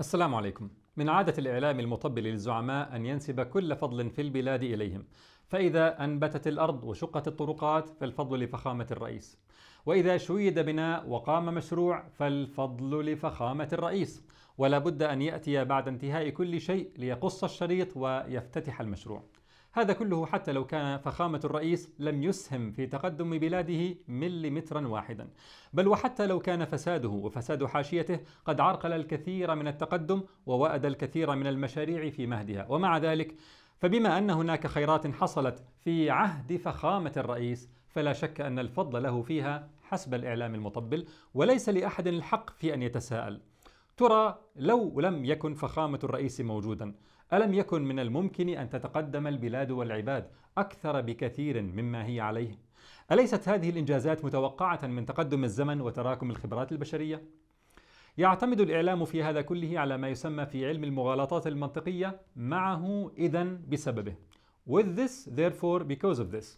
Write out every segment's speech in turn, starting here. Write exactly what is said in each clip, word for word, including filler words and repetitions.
السلام عليكم. من عادة الإعلام المطبل للزعماء أن ينسب كل فضل في البلاد إليهم، فإذا أنبتت الأرض وشقت الطرقات فالفضل لفخامة الرئيس، وإذا شيد بناء وقام مشروع فالفضل لفخامة الرئيس، ولا بد أن يأتي بعد انتهاء كل شيء ليقص الشريط ويفتتح المشروع. هذا كله حتى لو كان فخامة الرئيس لم يسهم في تقدم بلاده مليمترا واحدا، بل وحتى لو كان فساده وفساد حاشيته قد عرقل الكثير من التقدم ووأد الكثير من المشاريع في مهدها. ومع ذلك فبما أن هناك خيرات حصلت في عهد فخامة الرئيس فلا شك أن الفضل له فيها حسب الإعلام المطبل، وليس لأحد الحق في أن يتساءل: ترى لو لم يكن فخامة الرئيس موجودا ألم يكن من الممكن أن تتقدم البلاد والعباد أكثر بكثير مما هي عليه؟ أليست هذه الإنجازات متوقعة من تقدم الزمن وتراكم الخبرات البشرية؟ يعتمد الإعلام في هذا كله على ما يسمى في علم المغالطات المنطقية معه إذن بسببه with this therefore because of this،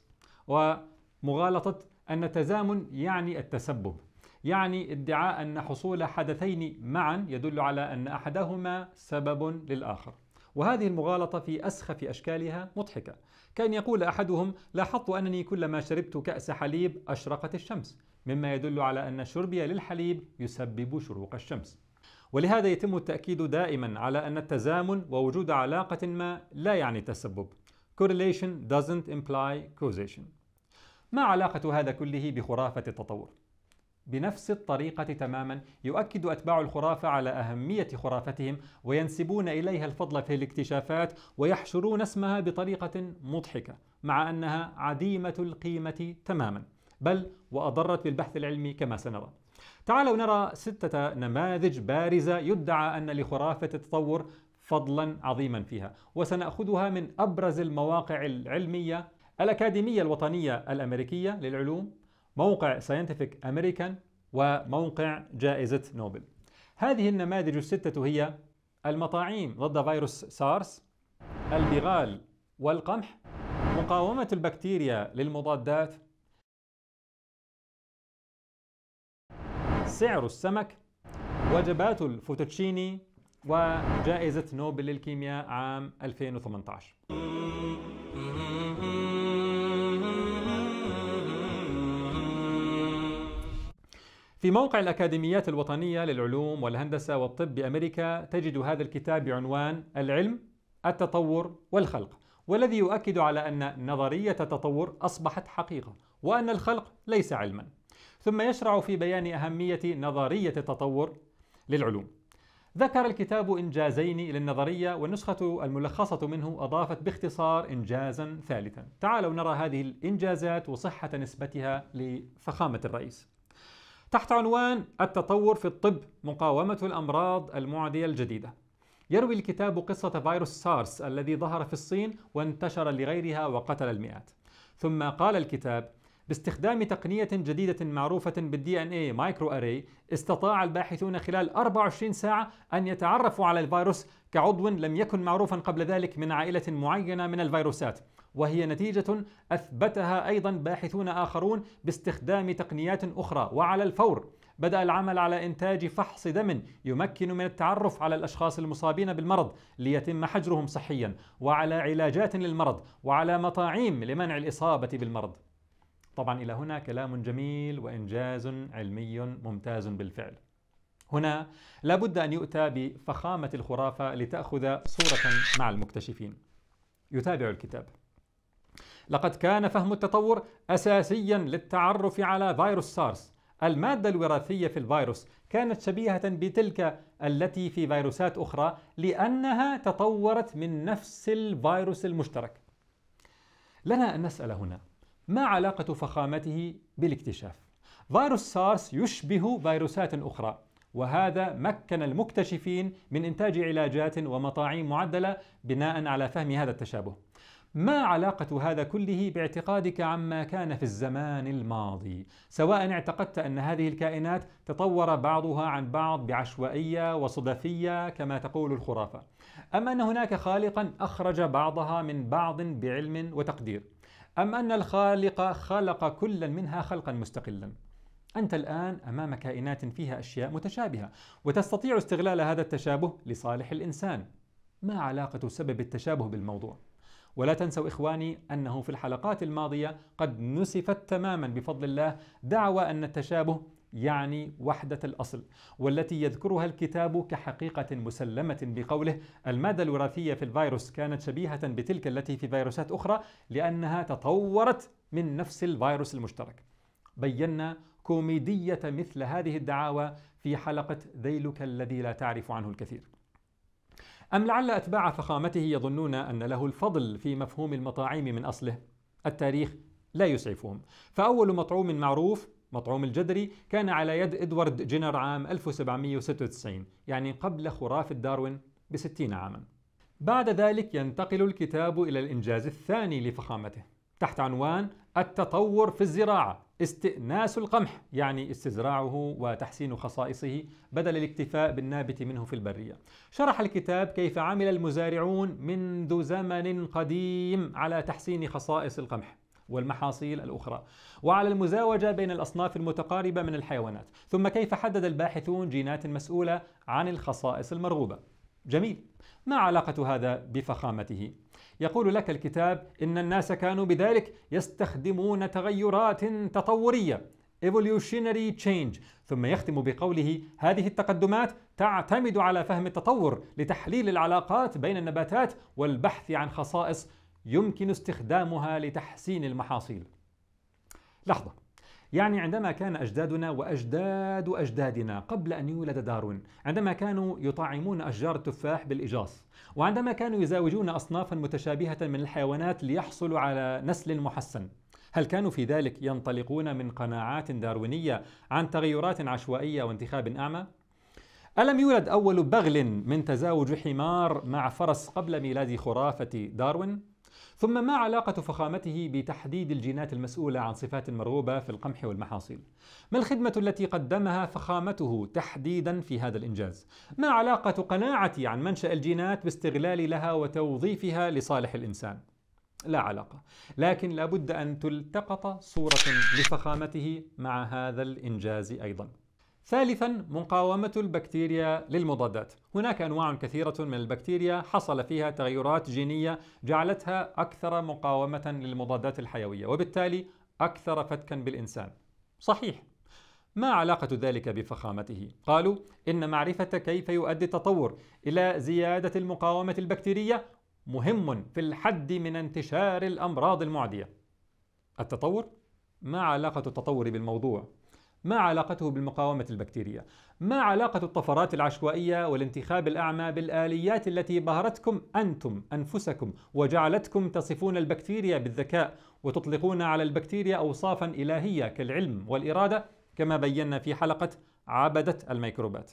ومغالطة أن التزامن يعني التسبب، يعني ادعاء أن حصول حدثين معا يدل على أن أحدهما سبب للآخر. وهذه المغالطة في أسخف أشكالها مضحكة، كان يقول أحدهم: لاحظت أنني كلما شربت كأس حليب أشرقت الشمس، مما يدل على أن شربي للحليب يسبب شروق الشمس. ولهذا يتم التأكيد دائما على أن التزامن ووجود علاقة ما لا يعني تسبب. Correlation doesn't imply causation. ما علاقة هذا كله بخرافة التطور؟ بنفس الطريقة تماما يؤكد أتباع الخرافة على أهمية خرافتهم وينسبون إليها الفضل في الاكتشافات ويحشرون اسمها بطريقة مضحكة، مع أنها عديمة القيمة تماما، بل وأضرت بالبحث العلمي كما سنرى. تعالوا نرى ستة نماذج بارزة يدعى أن لخرافة التطور فضلا عظيما فيها، وسنأخذها من أبرز المواقع العلمية: الأكاديمية الوطنية الأمريكية للعلوم، موقع ساينتفك أمريكان، وموقع جائزة نوبل. هذه النماذج الستة هي المطاعيم ضد فيروس سارس، البغال والقمح، مقاومة البكتيريا للمضادات، سعر السمك، وجبات الفوتوتشيني، وجائزة نوبل للكيمياء عام ألفين وثمانية عشر. في موقع الأكاديميات الوطنية للعلوم والهندسة والطب بأمريكا تجد هذا الكتاب بعنوان العلم، التطور والخلق، والذي يؤكد على أن نظرية التطور أصبحت حقيقة وأن الخلق ليس علما. ثم يشرع في بيان أهمية نظرية التطور للعلوم. ذكر الكتاب إنجازين للنظرية، والنسخة الملخصة منه أضافت باختصار إنجازا ثالثا. تعالوا نرى هذه الإنجازات وصحة نسبتها لفخامة الرئيس. تحت عنوان التطور في الطب، مقاومة الأمراض المعدية الجديدة، يروي الكتاب قصة فيروس سارس الذي ظهر في الصين وانتشر لغيرها وقتل المئات. ثم قال الكتاب: باستخدام تقنية جديدة معروفة بالدي ان اي مايكرو اري، استطاع الباحثون خلال أربع وعشرين ساعة أن يتعرفوا على الفيروس كعضو لم يكن معروفا قبل ذلك من عائلة معينة من الفيروسات، وهي نتيجة أثبتها أيضا باحثون آخرون باستخدام تقنيات أخرى. وعلى الفور بدأ العمل على إنتاج فحص دم يمكن من التعرف على الأشخاص المصابين بالمرض ليتم حجرهم صحيا، وعلى علاجات للمرض، وعلى مطاعيم لمنع الإصابة بالمرض. طبعا إلى هنا كلام جميل وإنجاز علمي ممتاز بالفعل. هنا لابد أن يؤتى بفخامة الخرافة لتأخذ صورة مع المكتشفين. يتابع الكتاب: لقد كان فهم التطور أساسيا للتعرف على فيروس سارس. المادة الوراثية في الفيروس كانت شبيهة بتلك التي في فيروسات أخرى لأنها تطورت من نفس الفيروس المشترك. لنا أن نسأل هنا: ما علاقة فخامته بالاكتشاف؟ فيروس سارس يشبه فيروسات أخرى، وهذا مكن المكتشفين من إنتاج علاجات ومطاعيم معدلة بناء على فهم هذا التشابه. ما علاقة هذا كله باعتقادك عما كان في الزمان الماضي، سواء اعتقدت أن هذه الكائنات تطور بعضها عن بعض بعشوائية وصدفية كما تقول الخرافة، أم أن هناك خالقا أخرج بعضها من بعض بعلم وتقدير، أم أن الخالق خلق كلا منها خلقا مستقلا؟ أنت الآن أمام كائنات فيها أشياء متشابهة، وتستطيع استغلال هذا التشابه لصالح الإنسان. ما علاقة سبب التشابه بالموضوع؟ ولا تنسوا إخواني أنه في الحلقات الماضية قد نسفت تماما بفضل الله دعوى أن التشابه يعني وحدة الأصل، والتي يذكرها الكتاب كحقيقة مسلمة بقوله: المادة الوراثية في الفيروس كانت شبيهة بتلك التي في فيروسات أخرى لأنها تطورت من نفس الفيروس المشترك. بينا كوميدية مثل هذه الدعاوى في حلقة ذيلك الذي لا تعرف عنه الكثير. أم لعل أتباع فخامته يظنون أن له الفضل في مفهوم المطاعيم من أصله؟ التاريخ لا يسعفهم، فأول مطعوم معروف مطعوم الجدري كان على يد إدوارد جينر عام ألف وسبعمئة وستة وتسعين، يعني قبل خرافة داروين بستين عاما. بعد ذلك ينتقل الكتاب إلى الإنجاز الثاني لفخامته تحت عنوان التطور في الزراعة، استئناس القمح، يعني استزراعه وتحسين خصائصه بدل الاكتفاء بالنابت منه في البرية. شرح الكتاب كيف عمل المزارعون منذ زمن قديم على تحسين خصائص القمح والمحاصيل الأخرى، وعلى المزاوجة بين الأصناف المتقاربة من الحيوانات، ثم كيف حدد الباحثون جينات مسؤولة عن الخصائص المرغوبة. جميل، ما علاقة هذا بفخامته؟ يقول لك الكتاب إن الناس كانوا بذلك يستخدمون تغيرات تطورية evolutionary change، ثم يختم بقوله: هذه التقدمات تعتمد على فهم التطور لتحليل العلاقات بين النباتات والبحث عن خصائص يمكن استخدامها لتحسين المحاصيل. لحظة، يعني عندما كان أجدادنا وأجداد أجدادنا قبل أن يولد داروين، عندما كانوا يطعمون أشجار التفاح بالإجاص، وعندما كانوا يزاوجون أصنافا متشابهة من الحيوانات ليحصلوا على نسل محسن، هل كانوا في ذلك ينطلقون من قناعات داروينية عن تغيرات عشوائية وانتخاب أعمى؟ ألم يولد أول بغل من تزاوج حمار مع فرس قبل ميلاد خرافة داروين؟ ثم ما علاقة فخامته بتحديد الجينات المسؤولة عن صفات مرغوبة في القمح والمحاصيل؟ ما الخدمة التي قدمها فخامته تحديدا في هذا الإنجاز؟ ما علاقة قناعتي عن منشأ الجينات باستغلال لها وتوظيفها لصالح الإنسان؟ لا علاقة، لكن لابد أن تلتقط صورة لفخامته مع هذا الإنجاز أيضا. ثالثا، مقاومة البكتيريا للمضادات. هناك أنواع كثيرة من البكتيريا حصل فيها تغيرات جينية جعلتها أكثر مقاومة للمضادات الحيوية، وبالتالي أكثر فتكا بالإنسان. صحيح، ما علاقة ذلك بفخامته؟ قالوا إن معرفة كيف يؤدي التطور إلى زيادة المقاومة البكتيرية مهم في الحد من انتشار الأمراض المعدية. التطور؟ ما علاقة التطور بالموضوع؟ ما علاقته بالمقاومة البكتيرية؟ ما علاقة الطفرات العشوائية والانتخاب الأعمى بالآليات التي بهرتكم أنتم أنفسكم وجعلتكم تصفون البكتيريا بالذكاء وتطلقون على البكتيريا أوصافا إلهية كالعلم والإرادة كما بينا في حلقة عبدة الميكروبات؟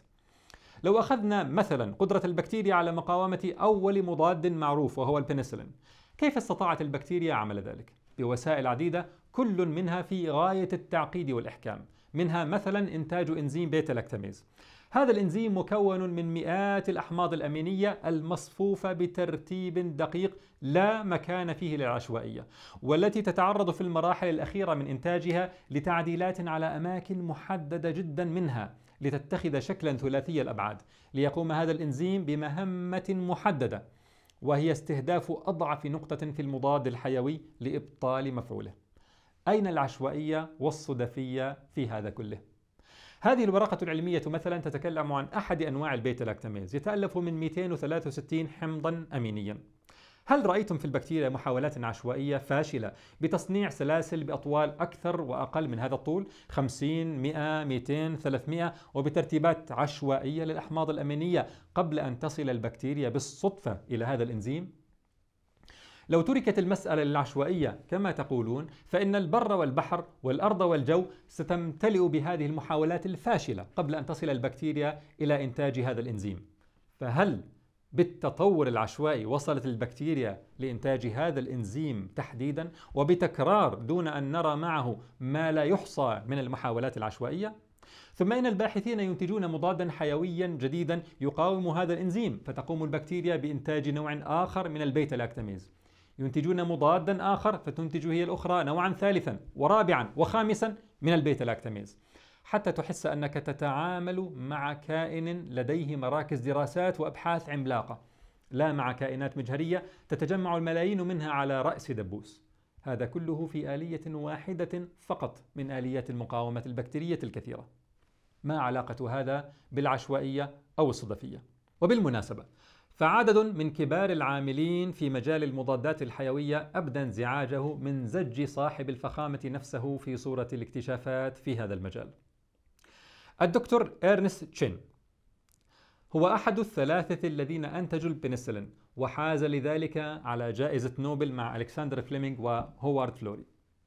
لو أخذنا مثلا قدرة البكتيريا على مقاومة أول مضاد معروف وهو البنسلين، كيف استطاعت البكتيريا عمل ذلك؟ بوسائل عديدة كل منها في غاية التعقيد والإحكام، منها مثلا إنتاج إنزيم بيتا لاكتاميز. هذا الإنزيم مكون من مئات الأحماض الأمينية المصفوفة بترتيب دقيق لا مكان فيه للعشوائية، والتي تتعرض في المراحل الأخيرة من إنتاجها لتعديلات على أماكن محددة جدا منها لتتخذ شكلا ثلاثي الأبعاد، ليقوم هذا الإنزيم بمهمة محددة، وهي استهداف أضعف نقطة في المضاد الحيوي لإبطال مفعوله. أين العشوائية والصدفية في هذا كله؟ هذه الورقة العلمية مثلا تتكلم عن أحد أنواع البيتا لاكتاميز، يتألف من مئتين وثلاثة وستين حمضا أمينيا. هل رأيتم في البكتيريا محاولات عشوائية فاشلة بتصنيع سلاسل بأطوال أكثر وأقل من هذا الطول؟ خمسين، مئة، مئتين، ثلاثمئة، وبترتيبات عشوائية للأحماض الأمينية قبل أن تصل البكتيريا بالصدفة إلى هذا الإنزيم؟ لو تركت المسألة للعشوائية كما تقولون، فإن البر والبحر والأرض والجو ستمتلئ بهذه المحاولات الفاشلة قبل أن تصل البكتيريا إلى إنتاج هذا الإنزيم. فهل بالتطور العشوائي وصلت البكتيريا لإنتاج هذا الإنزيم تحديدا وبتكرار دون أن نرى معه ما لا يحصى من المحاولات العشوائية؟ ثم إن الباحثين ينتجون مضادا حيويا جديدا يقاوم هذا الإنزيم، فتقوم البكتيريا بإنتاج نوع آخر من البيتا لاكتاميز. ينتجون مضادا آخر فتنتج هي الأخرى نوعا ثالثا ورابعا وخامسا من البيتا لاكتاميز. حتى تحس أنك تتعامل مع كائن لديه مراكز دراسات وأبحاث عملاقة، لا مع كائنات مجهرية تتجمع الملايين منها على رأس دبوس. هذا كله في آلية واحدة فقط من آليات المقاومة البكتيرية الكثيرة. ما علاقة هذا بالعشوائية أو الصدفية؟ وبالمناسبة، فعدد من كبار العاملين في مجال المضادات الحيوية أبدى انزعاجه من زج صاحب الفخامة نفسه في صورة الاكتشافات في هذا المجال. الدكتور إرنست تشين هو أحد الثلاثة الذين أنتجوا البنسلين، وحاز لذلك على جائزة نوبل مع ألكسندر فليمنغ وهوارد فلوري.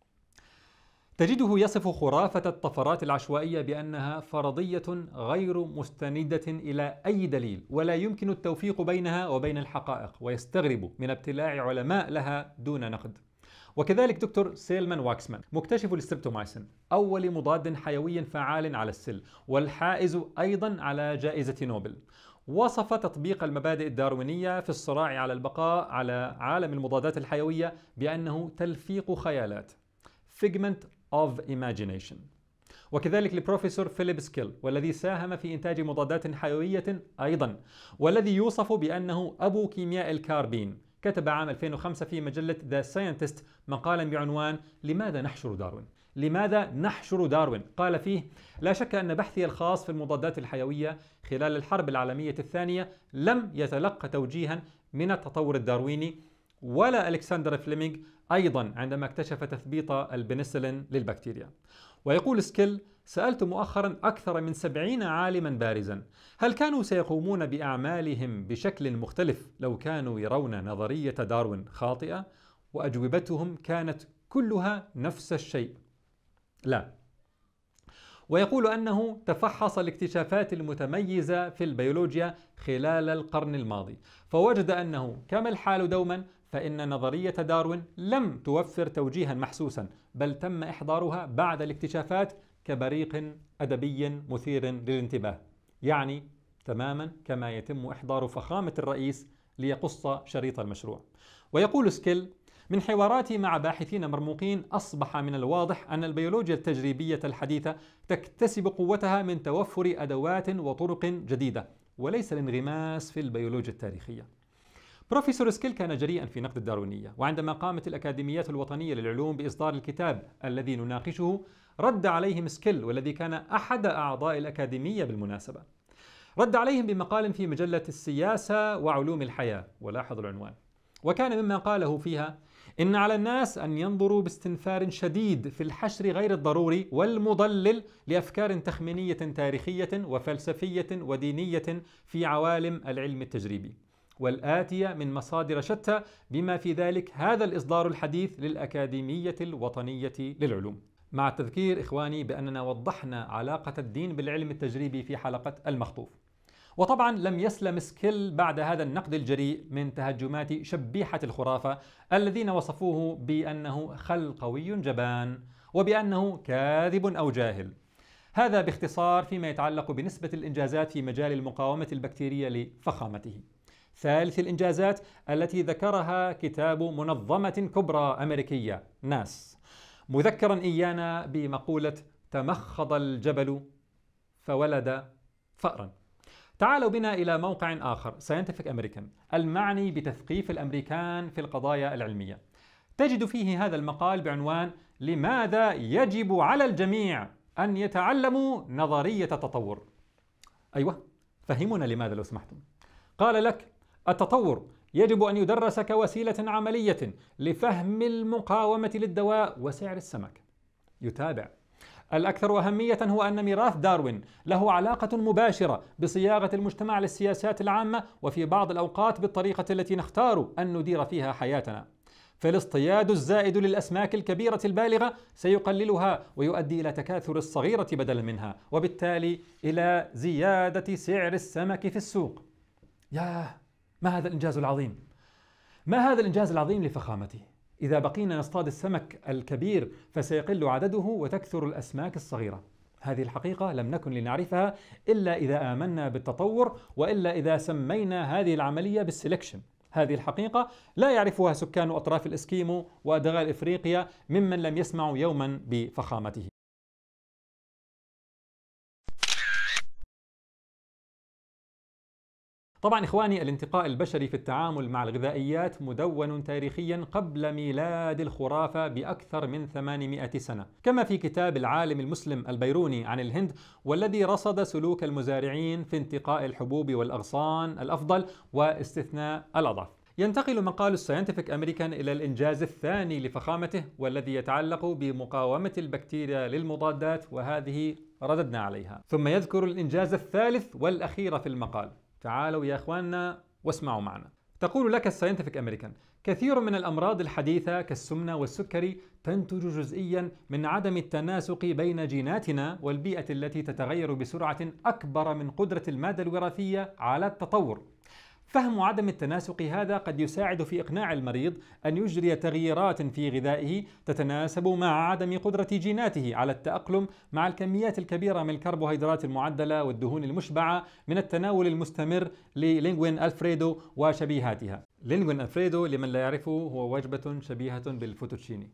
تجده يصف خرافة الطفرات العشوائية بأنها فرضية غير مستندة إلى أي دليل، ولا يمكن التوفيق بينها وبين الحقائق، ويستغرب من ابتلاع علماء لها دون نقد. وكذلك دكتور سيلمان واكسمان مكتشف الستريبتومايسين، أول مضاد حيوي فعال على السل، والحائز أيضا على جائزة نوبل، وصف تطبيق المبادئ الداروينية في الصراع على البقاء على عالم المضادات الحيوية بأنه تلفيق خيالات figment of imagination. وكذلك لبروفيسور فيليب سكيل، والذي ساهم في إنتاج مضادات حيوية أيضا، والذي يوصف بأنه أبو كيمياء الكاربين، كتب عام ألفين وخمسة في مجلة ذا ساينتست مقالا بعنوان لماذا نحشر داروين؟ لماذا نحشر داروين؟ قال فيه: لا شك أن بحثي الخاص في المضادات الحيوية خلال الحرب العالمية الثانية لم يتلقى توجيها من التطور الدارويني، ولا ألكسندر فليمنغ أيضا عندما اكتشف تثبيط البنسلين للبكتيريا. ويقول سكيل: سألت مؤخرا أكثر من سبعين عالما بارزا هل كانوا سيقومون بأعمالهم بشكل مختلف لو كانوا يرون نظرية داروين خاطئة؟ وأجوبتهم كانت كلها نفس الشيء: لا. ويقول أنه تفحص الاكتشافات المتميزة في البيولوجيا خلال القرن الماضي، فوجد أنه كما الحال دوما، فإن نظرية داروين لم توفر توجيها محسوسا، بل تم إحضارها بعد الاكتشافات كبريق أدبي مثير للانتباه، يعني تماما كما يتم إحضار فخامة الرئيس ليقص شريط المشروع. ويقول سكيل: من حواراتي مع باحثين مرموقين أصبح من الواضح أن البيولوجيا التجريبية الحديثة تكتسب قوتها من توفر أدوات وطرق جديدة، وليس الانغماس في البيولوجيا التاريخية. بروفيسور سكيل كان جريئا في نقد الداروينية، وعندما قامت الأكاديميات الوطنية للعلوم بإصدار الكتاب الذي نناقشه رد عليهم سكيل، والذي كان أحد أعضاء الأكاديمية بالمناسبة. رد عليهم بمقال في مجلة السياسة وعلوم الحياة، ولاحظوا العنوان. وكان مما قاله فيها: إن على الناس أن ينظروا باستنفار شديد في الحشر غير الضروري والمضلل لأفكار تخمينية تاريخية وفلسفية ودينية في عوالم العلم التجريبي، والآتية من مصادر شتى، بما في ذلك هذا الإصدار الحديث للأكاديمية الوطنية للعلوم. مع التذكير إخواني بأننا وضحنا علاقة الدين بالعلم التجريبي في حلقة المخطوف. وطبعا لم يسلم سكيل بعد هذا النقد الجريء من تهجمات شبيحة الخرافة الذين وصفوه بأنه خلقوي جبان، وبأنه كاذب أو جاهل. هذا باختصار فيما يتعلق بنسبة الإنجازات في مجال المقاومة البكتيرية لفخامته. ثالث الإنجازات التي ذكرها كتاب منظمة كبرى أمريكية ناس، مذكرا إيانا بمقولة تمخض الجبل فولد فأرا. تعالوا بنا إلى موقع آخر، ساينتفك أمريكان، المعني بتثقيف الأمريكان في القضايا العلمية. تجد فيه هذا المقال بعنوان لماذا يجب على الجميع أن يتعلموا نظرية التطور. أيوة، فهمونا لماذا لو سمحتم. قال لك: التطور يجب أن يدرس كوسيلة عملية لفهم المقاومة للدواء وسعر السمك. يتابع: الأكثر أهمية هو أن ميراث داروين له علاقة مباشرة بصياغة المجتمع للسياسات العامة، وفي بعض الأوقات بالطريقة التي نختار أن ندير فيها حياتنا. فالاصطياد الزائد للأسماك الكبيرة البالغة سيقللها ويؤدي إلى تكاثر الصغيرة بدلا منها، وبالتالي إلى زيادة سعر السمك في السوق. ياه، ما هذا الإنجاز العظيم! ما هذا الإنجاز العظيم لفخامته! إذا بقينا نصطاد السمك الكبير فسيقل عدده وتكثر الأسماك الصغيرة. هذه الحقيقة لم نكن لنعرفها إلا إذا آمنا بالتطور، وإلا إذا سمينا هذه العملية بالسلكشن. هذه الحقيقة لا يعرفها سكان أطراف الإسكيمو وأدغال إفريقيا ممن لم يسمعوا يوما بفخامته. طبعا إخواني، الانتقاء البشري في التعامل مع الغذائيات مدون تاريخيا قبل ميلاد الخرافة بأكثر من ثمانمائة سنة، كما في كتاب العالم المسلم البيروني عن الهند، والذي رصد سلوك المزارعين في انتقاء الحبوب والأغصان الأفضل واستثناء الأضعف. ينتقل مقال الساينتفك أمريكان إلى الإنجاز الثاني لفخامته، والذي يتعلق بمقاومة البكتيريا للمضادات، وهذه رددنا عليها. ثم يذكر الإنجاز الثالث والأخير في المقال. تعالوا يا أخواننا واسمعوا معنا. تقول لك الساينتفك أمريكان: كثير من الأمراض الحديثة كالسمنة والسكري تنتج جزئيا من عدم التناسق بين جيناتنا والبيئة التي تتغير بسرعة أكبر من قدرة المادة الوراثية على التطور. فهم عدم التناسق هذا قد يساعد في إقناع المريض أن يجري تغييرات في غذائه تتناسب مع عدم قدرة جيناته على التأقلم مع الكميات الكبيرة من الكربوهيدرات المعدلة والدهون المشبعة من التناول المستمر للينغوين ألفريدو وشبيهاتها. لينغوين ألفريدو لمن لا يعرفه هو وجبة شبيهة بالفوتوتشيني،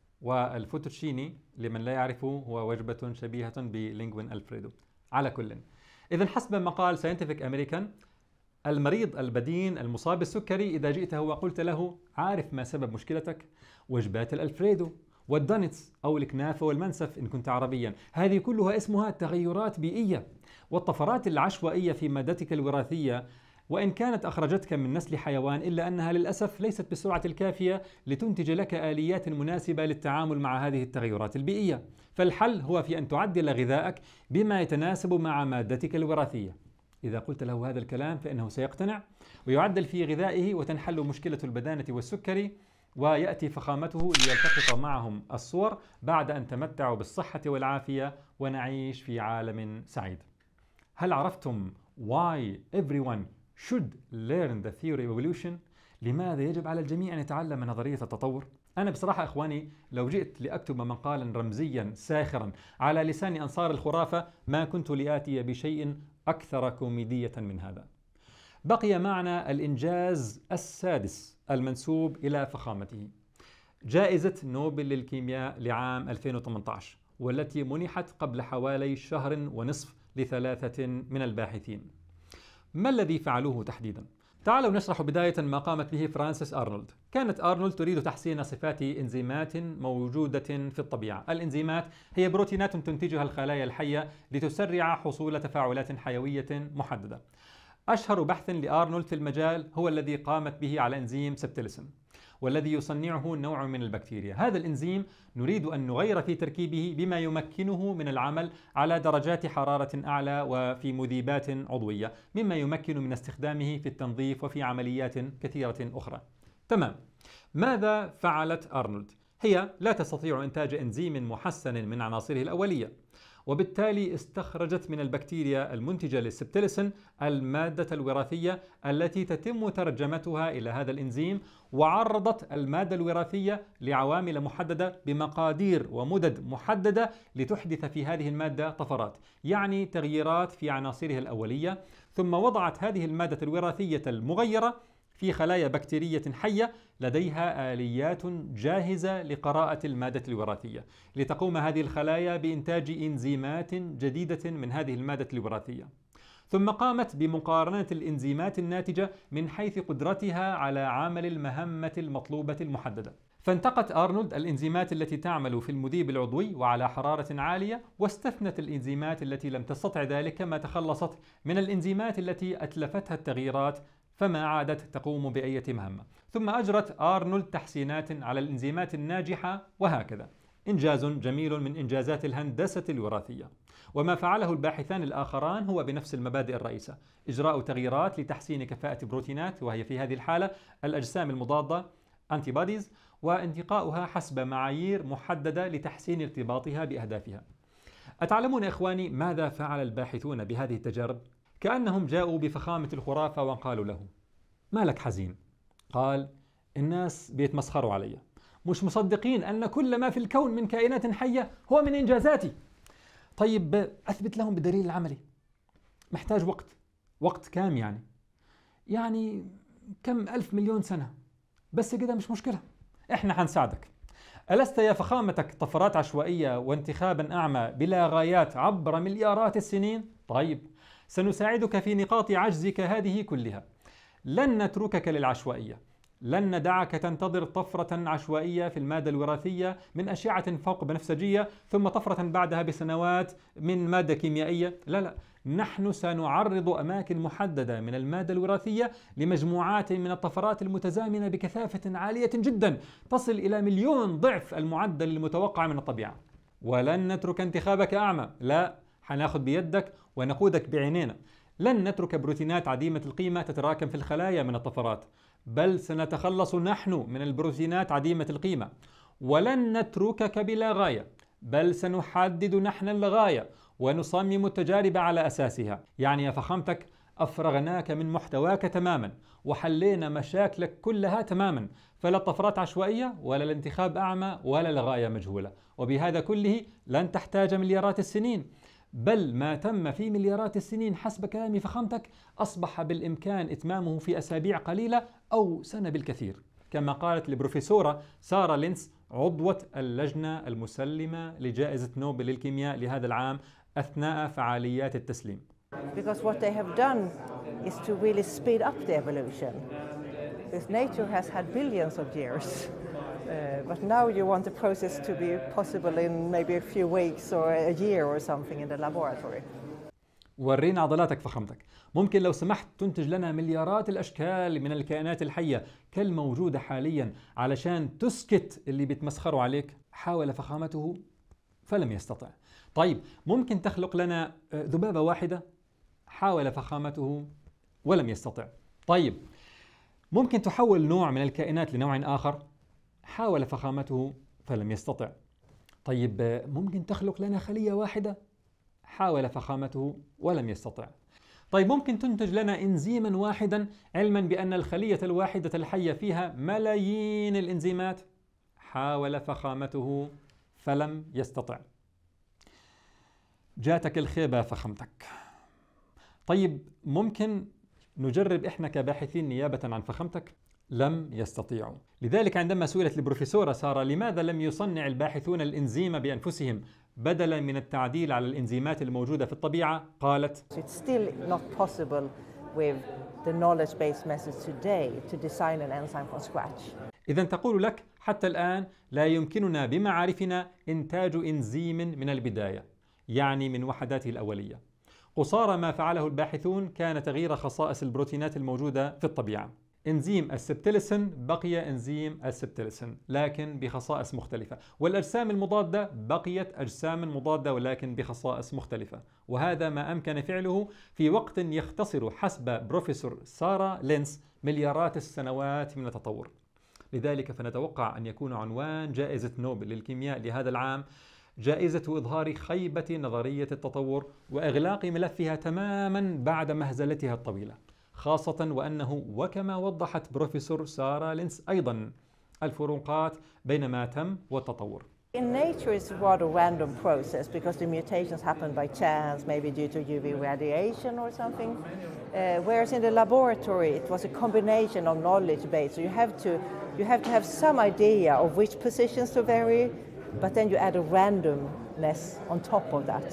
والفوتوتشيني لمن لا يعرفه هو وجبة شبيهة بلينغوين ألفريدو. على كل، إذن حسب مقال ساينتفك أمريكان، المريض البدين المصاب بالسكري إذا جئته وقلت له: عارف ما سبب مشكلتك؟ وجبات الألفريدو والدونتس أو الكنافة والمنسف إن كنت عربيا، هذه كلها اسمها تغيرات بيئية. والطفرات العشوائية في مادتك الوراثية وإن كانت أخرجتك من نسل حيوان، إلا أنها للأسف ليست بالسرعة الكافية لتنتج لك آليات مناسبة للتعامل مع هذه التغيرات البيئية. فالحل هو في أن تعدل غذائك بما يتناسب مع مادتك الوراثية. إذا قلت له هذا الكلام فإنه سيقتنع ويعدل في غذائه، وتنحل مشكلة البدانة والسكري، ويأتي فخامته ليلتقط معهم الصور بعد أن تمتعوا بالصحة والعافية ونعيش في عالم سعيد. هل عرفتم why everyone should learn the theory of evolution؟ لماذا يجب على الجميع أن يتعلم نظرية التطور؟ أنا بصراحة إخواني لو جئت لأكتب مقالا رمزيا ساخرا على لسان أنصار الخرافة ما كنت لآتي بشيء أكثر كوميدية من هذا. بقي معنا الإنجاز السادس المنسوب إلى فخامته، جائزة نوبل للكيمياء لعام ألفين وثمانية عشر، والتي منحت قبل حوالي شهر ونصف لثلاثة من الباحثين. ما الذي فعلوه تحديدا؟ تعالوا نشرح بداية ما قامت به فرانسيس أرنولد. كانت أرنولد تريد تحسين صفات إنزيمات موجودة في الطبيعة. الإنزيمات هي بروتينات تنتجها الخلايا الحية لتسرع حصول تفاعلات حيوية محددة. أشهر بحث لأرنولد في المجال هو الذي قامت به على إنزيم سبتيليسين، والذي يصنعه نوع من البكتيريا. هذا الإنزيم نريد أن نغير في تركيبه بما يمكنه من العمل على درجات حرارة أعلى وفي مذيبات عضوية، مما يمكن من استخدامه في التنظيف وفي عمليات كثيرة أخرى. تمام. ماذا فعلت أرنولد؟ هي لا تستطيع إنتاج إنزيم محسن من عناصره الأولية، وبالتالي استخرجت من البكتيريا المنتجة للسبتيليسين المادة الوراثية التي تتم ترجمتها إلى هذا الإنزيم، وعرضت المادة الوراثية لعوامل محددة بمقادير ومدد محددة لتحدث في هذه المادة طفرات، يعني تغييرات في عناصرها الأولية. ثم وضعت هذه المادة الوراثية المغيرة في خلايا بكتيرية حية لديها آليات جاهزة لقراءة المادة الوراثية، لتقوم هذه الخلايا بإنتاج إنزيمات جديدة من هذه المادة الوراثية. ثم قامت بمقارنة الإنزيمات الناتجة من حيث قدرتها على عمل المهمة المطلوبة المحددة. فانتقت أرنولد الإنزيمات التي تعمل في المذيب العضوي وعلى حرارة عالية، واستثنت الإنزيمات التي لم تستطع ذلك، كما تخلصت من الإنزيمات التي أتلفتها التغييرات فما عادت تقوم بأي مهمة. ثم أجرت أرنولد تحسينات على الإنزيمات الناجحة، وهكذا. إنجاز جميل من إنجازات الهندسة الوراثية. وما فعله الباحثان الآخران هو بنفس المبادئ الرئيسة: إجراء تغييرات لتحسين كفاءة بروتينات، وهي في هذه الحالة الأجسام المضادة antibodies، وانتقاؤها حسب معايير محددة لتحسين ارتباطها بأهدافها. أتعلمون إخواني ماذا فعل الباحثون بهذه التجارب؟ كأنهم جاءوا بفخامة الخرافة وقالوا له: ما لك حزين؟ قال: الناس بيتمسخروا علي، مش مصدقين أن كل ما في الكون من كائنات حية هو من إنجازاتي. طيب أثبت لهم بالدليل العملي. محتاج وقت. وقت كام يعني؟ يعني كم ألف مليون سنة. بس كده مش مشكلة، إحنا هنساعدك. ألست يا فخامتك طفرات عشوائية وانتخابا أعمى بلا غايات عبر مليارات السنين؟ طيب سنساعدك في نقاط عجزك هذه كلها. لن نتركك للعشوائية، لن ندعك تنتظر طفرة عشوائية في المادة الوراثية من أشعة فوق بنفسجية ثم طفرة بعدها بسنوات من مادة كيميائية. لا لا، نحن سنعرض أماكن محددة من المادة الوراثية لمجموعات من الطفرات المتزامنة بكثافة عالية جدا تصل إلى مليون ضعف المعدل المتوقع من الطبيعة. ولن نترك انتخابك أعمى، لا، حناخذ بيدك ونقودك بعينينا. لن نترك بروتينات عديمة القيمة تتراكم في الخلايا من الطفرات، بل سنتخلص نحن من البروتينات عديمة القيمة. ولن نتركك بلا غاية، بل سنحدد نحن الغاية ونصمم التجارب على أساسها. يعني يا فخامتك أفرغناك من محتواك تماما وحلينا مشاكلك كلها تماما، فلا طفرات عشوائية ولا الانتخاب أعمى ولا الغاية مجهولة. وبهذا كله لن تحتاج مليارات السنين، بل ما تم في مليارات السنين حسب كلام فخامتك أصبح بالإمكان إتمامه في أسابيع قليلة أو سنة بالكثير، كما قالت البروفيسورة سارة لينس عضوة اللجنة المسلمة لجائزة نوبل للكيمياء لهذا العام أثناء فعاليات التسليم. Because what they have done is to really speed up the evolution. Because nature has had billions of years. Uh, but now you want the process to be possible in maybe a few weeks or a year or something in the laboratory. ورينا عضلاتك فخامتك. ممكن لو سمحت تنتج لنا مليارات الأشكال من الكائنات الحية كالموجودة حاليا علشان تسكت اللي بيتمسخروا عليك؟ حاول فخامته فلم يستطع. طيب ممكن تخلق لنا ذبابة واحدة؟ حاول فخامته ولم يستطع. طيب ممكن تحول نوع من الكائنات لنوع آخر؟ حاول فخامته فلم يستطع. طيب ممكن تخلق لنا خلية واحدة؟ حاول فخامته ولم يستطع. طيب ممكن تنتج لنا إنزيما واحدا علما بأن الخلية الواحدة الحية فيها ملايين الإنزيمات؟ حاول فخامته فلم يستطع. جاتك الخيبة فخامتك. طيب ممكن نجرب إحنا كباحثين نيابة عن فخامتك؟ لم يستطيعوا. لذلك عندما سئلت البروفيسورة سارة لماذا لم يصنع الباحثون الإنزيم بأنفسهم بدلا من التعديل على الإنزيمات الموجودة في الطبيعة، قالت It's still not possible with the knowledge-based methods today to design an enzyme from scratch. إذن تقول لك حتى الآن لا يمكننا بمعارفنا إنتاج إنزيم من البداية، يعني من وحداته الأولية. قصارى ما فعله الباحثون كان تغيير خصائص البروتينات الموجودة في الطبيعة. إنزيم السبتيلسين بقي إنزيم السبتيلسين لكن بخصائص مختلفة، والأجسام المضادة بقيت أجسام مضادة ولكن بخصائص مختلفة. وهذا ما أمكن فعله في وقت يختصر حسب بروفيسور سارة لينس مليارات السنوات من التطور. لذلك فنتوقع أن يكون عنوان جائزة نوبل للكيمياء لهذا العام جائزة إظهار خيبة نظرية التطور وإغلاق ملفها تماما بعد مهزلتها الطويلة، خاصة وأنه وكما وضحت بروفيسور سارة لينس أيضا الفروقات بين ما تم والتطور. In nature it's a rather random process because the mutations happen by chance, maybe due to U V radiation or something. Uh, whereas in the laboratory it was a combination of knowledge base. So you have to you have to have some idea of which positions to vary, but then you add a randomness on top of that.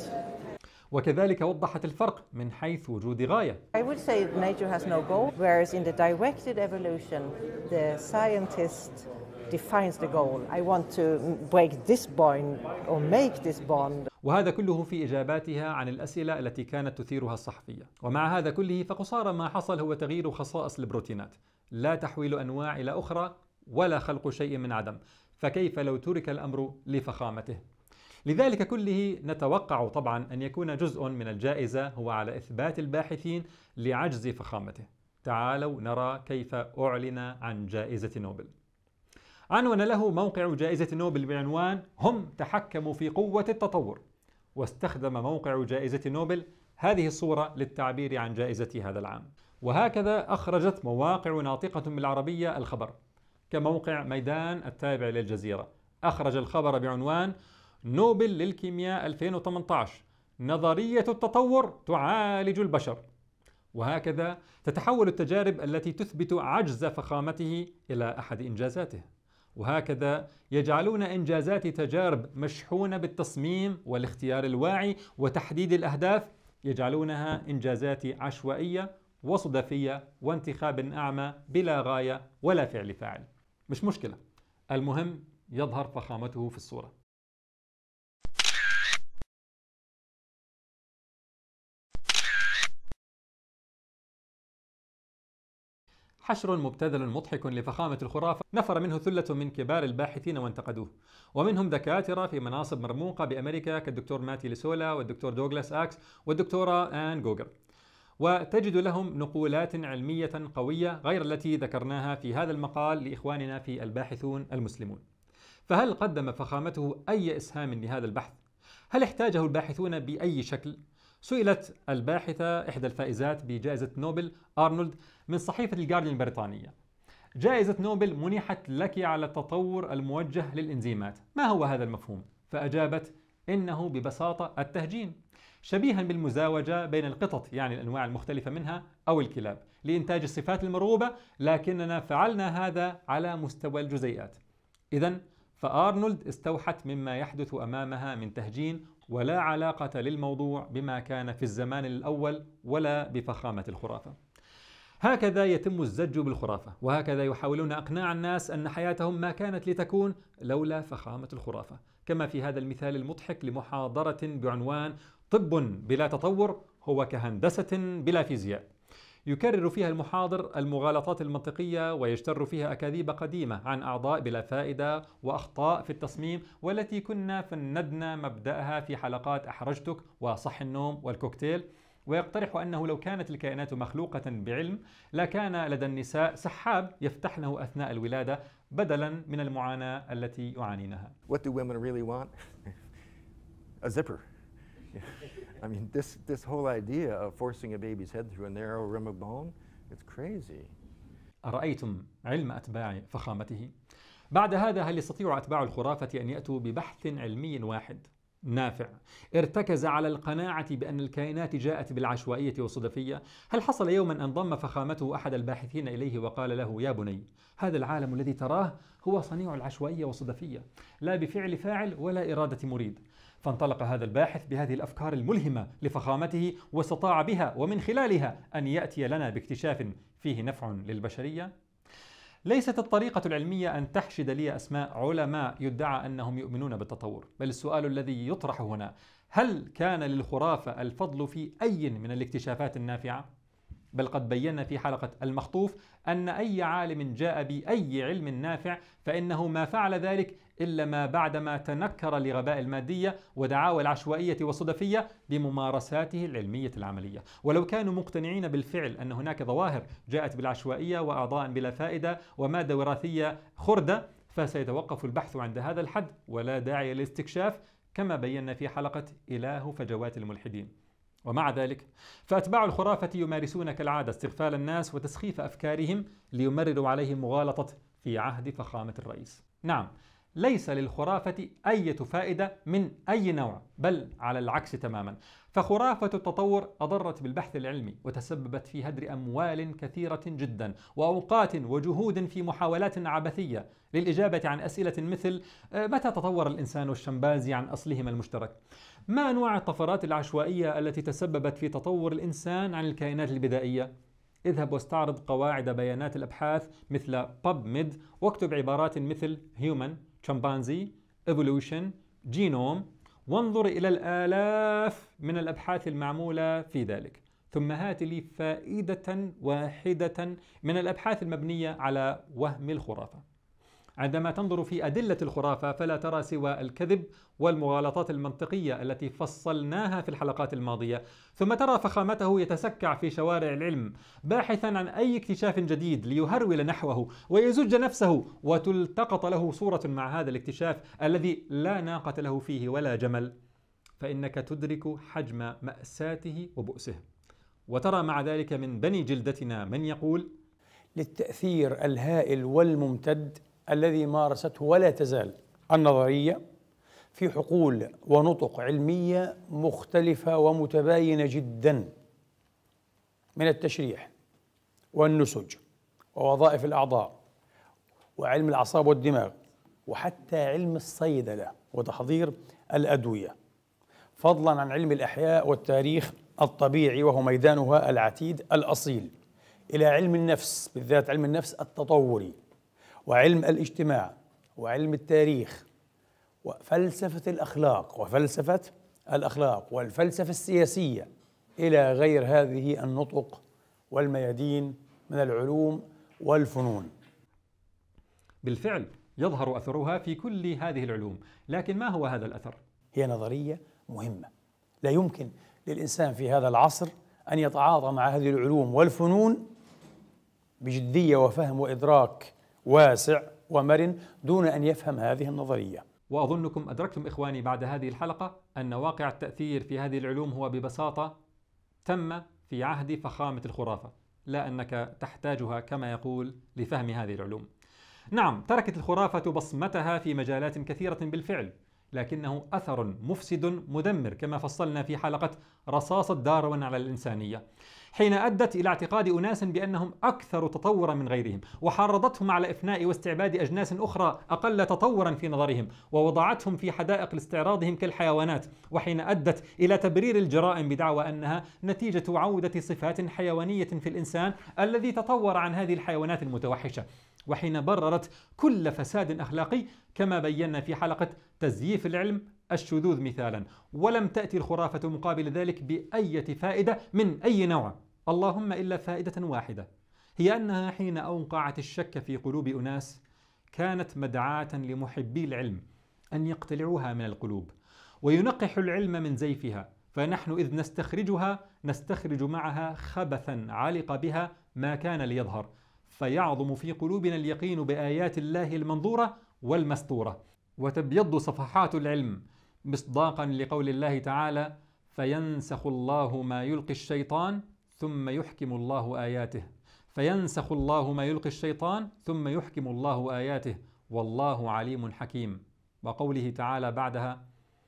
وكذلك وضحت الفرق من حيث وجود غاية. I would say nature has no goal, whereas in the directed evolution, the scientist defines the goal. I want to break this bond or make this bond. وهذا كله في إجاباتها عن الأسئلة التي كانت تثيرها الصحفية. ومع هذا كله فقصارى ما حصل هو تغيير خصائص البروتينات، لا تحويل أنواع إلى أخرى ولا خلق شيء من عدم، فكيف لو ترك الأمر لفخامته؟ لذلك كله نتوقع طبعا أن يكون جزء من الجائزة هو على إثبات الباحثين لعجز فخامته. تعالوا نرى كيف أعلن عن جائزة نوبل. عنون له موقع جائزة نوبل بعنوان هم تحكموا في قوة التطور، واستخدم موقع جائزة نوبل هذه الصورة للتعبير عن جائزة هذا العام. وهكذا أخرجت مواقع ناطقة بالعربية الخبر، كموقع ميدان التابع للجزيرة أخرج الخبر بعنوان نوبل للكيمياء ألفين وثمانية عشر نظرية التطور تعالج البشر. وهكذا تتحول التجارب التي تثبت عجز فخامته إلى أحد إنجازاته، وهكذا يجعلون إنجازات تجارب مشحونة بالتصميم والاختيار الواعي وتحديد الأهداف يجعلونها إنجازات عشوائية وصدفية وانتخاب أعمى بلا غاية ولا فعل فاعل. مش مشكلة، المهم يظهر فخامته في الصورة. حشر مبتذل مضحك لفخامة الخرافة نفر منه ثلة من كبار الباحثين وانتقدوه، ومنهم دكاترة في مناصب مرموقة بأمريكا كالدكتور ماتي ليسولا والدكتور دوغلاس آكس والدكتورة آن جوجر، وتجد لهم نقولات علمية قوية غير التي ذكرناها في هذا المقال لإخواننا في الباحثون المسلمون. فهل قدم فخامته أي إسهام لهذا البحث؟ هل احتاجه الباحثون بأي شكل؟ سئلت الباحثة إحدى الفائزات بجائزة نوبل أرنولد من صحيفة الجارديان البريطانية: جائزة نوبل منحت لك على التطور الموجه للإنزيمات، ما هو هذا المفهوم؟ فأجابت: إنه ببساطة التهجين، شبيها بالمزاوجة بين القطط، يعني الأنواع المختلفة منها، أو الكلاب لإنتاج الصفات المرغوبة، لكننا فعلنا هذا على مستوى الجزيئات. إذن فأرنولد استوحت مما يحدث أمامها من تهجين، ولا علاقة للموضوع بما كان في الزمان الأول ولا بفخامة الخرافة. هكذا يتم الزج بالخرافة، وهكذا يحاولون إقناع الناس أن حياتهم ما كانت لتكون لولا فخامة الخرافة، كما في هذا المثال المضحك لمحاضرة بعنوان طب بلا تطور هو كهندسة بلا فيزياء. يكرر فيها المحاضر المغالطات المنطقية ويجتر فيها أكاذيب قديمة عن أعضاء بلا فائدة وأخطاء في التصميم، والتي كنا فندنا مبدأها في حلقات أحرجتك وصح النوم والكوكتيل. ويقترح أنه لو كانت الكائنات مخلوقة بعلم لكان لدى النساء سحاب يفتحنه أثناء الولادة بدلا من المعاناة التي يعانينها. What do women really want? A zipper. I mean, this, this whole idea of forcing a baby's head through a narrow rim of bone, it's crazy. أرأيتم علم أتباع فخامته؟ بعد هذا هل يستطيع أتباع الخرافة أن يأتوا ببحث علمي واحد نافع ارتكز على القناعة بأن الكائنات جاءت بالعشوائية والصدفية؟ هل حصل يوما أن ضم فخامته أحد الباحثين إليه وقال له: يا بني، هذا العالم الذي تراه هو صنيع العشوائية والصدفية، لا بفعل فاعل ولا إرادة مريد؟ فانطلق هذا الباحث بهذه الأفكار الملهمة لفخامته، واستطاع بها ومن خلالها أن يأتي لنا باكتشاف فيه نفع للبشرية. ليست الطريقة العلمية أن تحشد لي أسماء علماء يدعى أنهم يؤمنون بالتطور، بل السؤال الذي يطرح هنا: هل كان للخرافة الفضل في أي من الاكتشافات النافعة؟ بل قد بينا في حلقة المخطوف أن أي عالم جاء بأي علم نافع فإنه ما فعل ذلك إلا ما بعدما تنكر لغباء المادية ودعاوى العشوائية والصدفية بممارساته العلمية العملية. ولو كانوا مقتنعين بالفعل أن هناك ظواهر جاءت بالعشوائية وأعضاء بلا فائدة ومادة وراثية خردة، فسيتوقف البحث عند هذا الحد ولا داعي للاستكشاف، كما بينا في حلقة إله فجوات الملحدين. ومع ذلك فأتباع الخرافة يمارسون كالعادة استغفال الناس وتسخيف أفكارهم ليمرروا عليهم مغالطة في عهد فخامة الرئيس. نعم، ليس للخرافة أي فائدة من أي نوع، بل على العكس تماما، فخرافة التطور أضرت بالبحث العلمي وتسببت في هدر أموال كثيرة جدا وأوقات وجهود في محاولات عبثية للإجابة عن أسئلة مثل: متى تطور الإنسان والشمبانزي عن أصلهما المشترك؟ ما أنواع الطفرات العشوائية التي تسببت في تطور الإنسان عن الكائنات البدائية؟ اذهب واستعرض قواعد بيانات الأبحاث مثل PubMed واكتب عبارات مثل Human, Chimpanzee, Evolution, Genome، وانظر إلى الآلاف من الأبحاث المعمولة في ذلك، ثم هات لي فائدة واحدة من الأبحاث المبنية على وهم الخرافة. عندما تنظر في أدلة الخرافة فلا ترى سوى الكذب والمغالطات المنطقية التي فصلناها في الحلقات الماضية، ثم ترى فخامته يتسكع في شوارع العلم باحثا عن أي اكتشاف جديد ليهرول نحوه ويزج نفسه، وتلتقط له صورة مع هذا الاكتشاف الذي لا ناقة له فيه ولا جمل، فإنك تدرك حجم مأساته وبؤسه. وترى مع ذلك من بني جلدتنا من يقول: للتأثير الهائل والممتد الذي مارسته ولا تزال النظرية في حقول ونطق علمية مختلفة ومتباينة جدا، من التشريح والنسج ووظائف الأعضاء وعلم الأعصاب والدماغ وحتى علم الصيدلة وتحضير الأدوية، فضلا عن علم الأحياء والتاريخ الطبيعي وهو ميدانها العتيد الأصيل، إلى علم النفس، بالذات علم النفس التطوري، وعلم الاجتماع، وعلم التاريخ، وفلسفة الأخلاق، وفلسفة الأخلاق والفلسفة السياسية، إلى غير هذه النطق والميادين من العلوم والفنون. بالفعل يظهر أثرها في كل هذه العلوم، لكن ما هو هذا الأثر؟ هي نظرية مهمة، لا يمكن للإنسان في هذا العصر أن يتعاطى مع هذه العلوم والفنون بجدية وفهم وإدراك واسع ومرن دون أن يفهم هذه النظرية. وأظنكم أدركتم إخواني بعد هذه الحلقة أن واقع التأثير في هذه العلوم هو ببساطة تم في عهد فخامة الخرافة، لا أنك تحتاجها كما يقول لفهم هذه العلوم. نعم، تركت الخرافة بصمتها في مجالات كثيرة بالفعل، لكنه أثر مفسد مدمر كما فصلنا في حلقة رصاصة داروين على الإنسانية، حين أدت إلى اعتقاد أناس بأنهم أكثر تطورا من غيرهم، وحرضتهم على إفناء واستعباد أجناس أخرى أقل تطورا في نظرهم، ووضعتهم في حدائق لاستعراضهم كالحيوانات، وحين أدت إلى تبرير الجرائم بدعوى أنها نتيجة عودة صفات حيوانية في الإنسان الذي تطور عن هذه الحيوانات المتوحشة، وحين بررت كل فساد أخلاقي كما بينا في حلقة تزييف العلم الشذوذ مثالا، ولم تأتي الخرافة مقابل ذلك بأي فائدة من أي نوع، اللهم إلا فائدة واحدة، هي أنها حين أوقعت الشك في قلوب أناس كانت مدعاة لمحبي العلم أن يقتلعوها من القلوب وينقحوا العلم من زيفها، فنحن إذ نستخرجها نستخرج معها خبثا علق بها ما كان ليظهر، فيعظم في قلوبنا اليقين بآيات الله المنظورة والمسطورة، وتبيض صفحات العلم مصداقا لقول الله تعالى: فينسخ الله ما يلقي الشيطان ثم يحكم الله آياته، فينسخ الله ما يلقي الشيطان ثم يحكم الله آياته والله عليم حكيم. وقوله تعالى بعدها: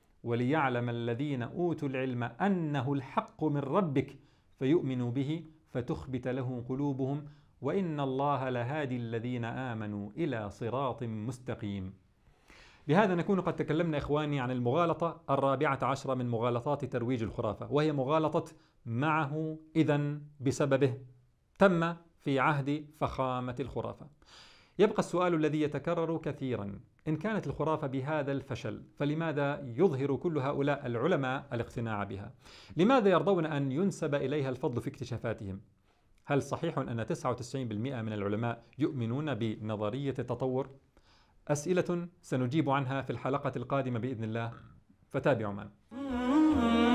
وليعلم الذين أوتوا العلم أنه الحق من ربك فيؤمنوا به فتخبت له قلوبهم وإن الله لهادي الذين آمنوا إلى صراط مستقيم. بهذا نكون قد تكلمنا إخواني عن المغالطة الرابعة عشرة من مغالطات ترويج الخرافة، وهي مغالطة معه إذن بسببه تم في عهد فخامة الخرافة. يبقى السؤال الذي يتكرر كثيرا: إن كانت الخرافة بهذا الفشل فلماذا يظهر كل هؤلاء العلماء الاقتناع بها؟ لماذا يرضون أن ينسب إليها الفضل في اكتشافاتهم؟ هل صحيح أن تسعة وتسعين بالمئة من العلماء يؤمنون بنظرية التطور؟ أسئلة سنجيب عنها في الحلقة القادمة بإذن الله، فتابعوا معنا.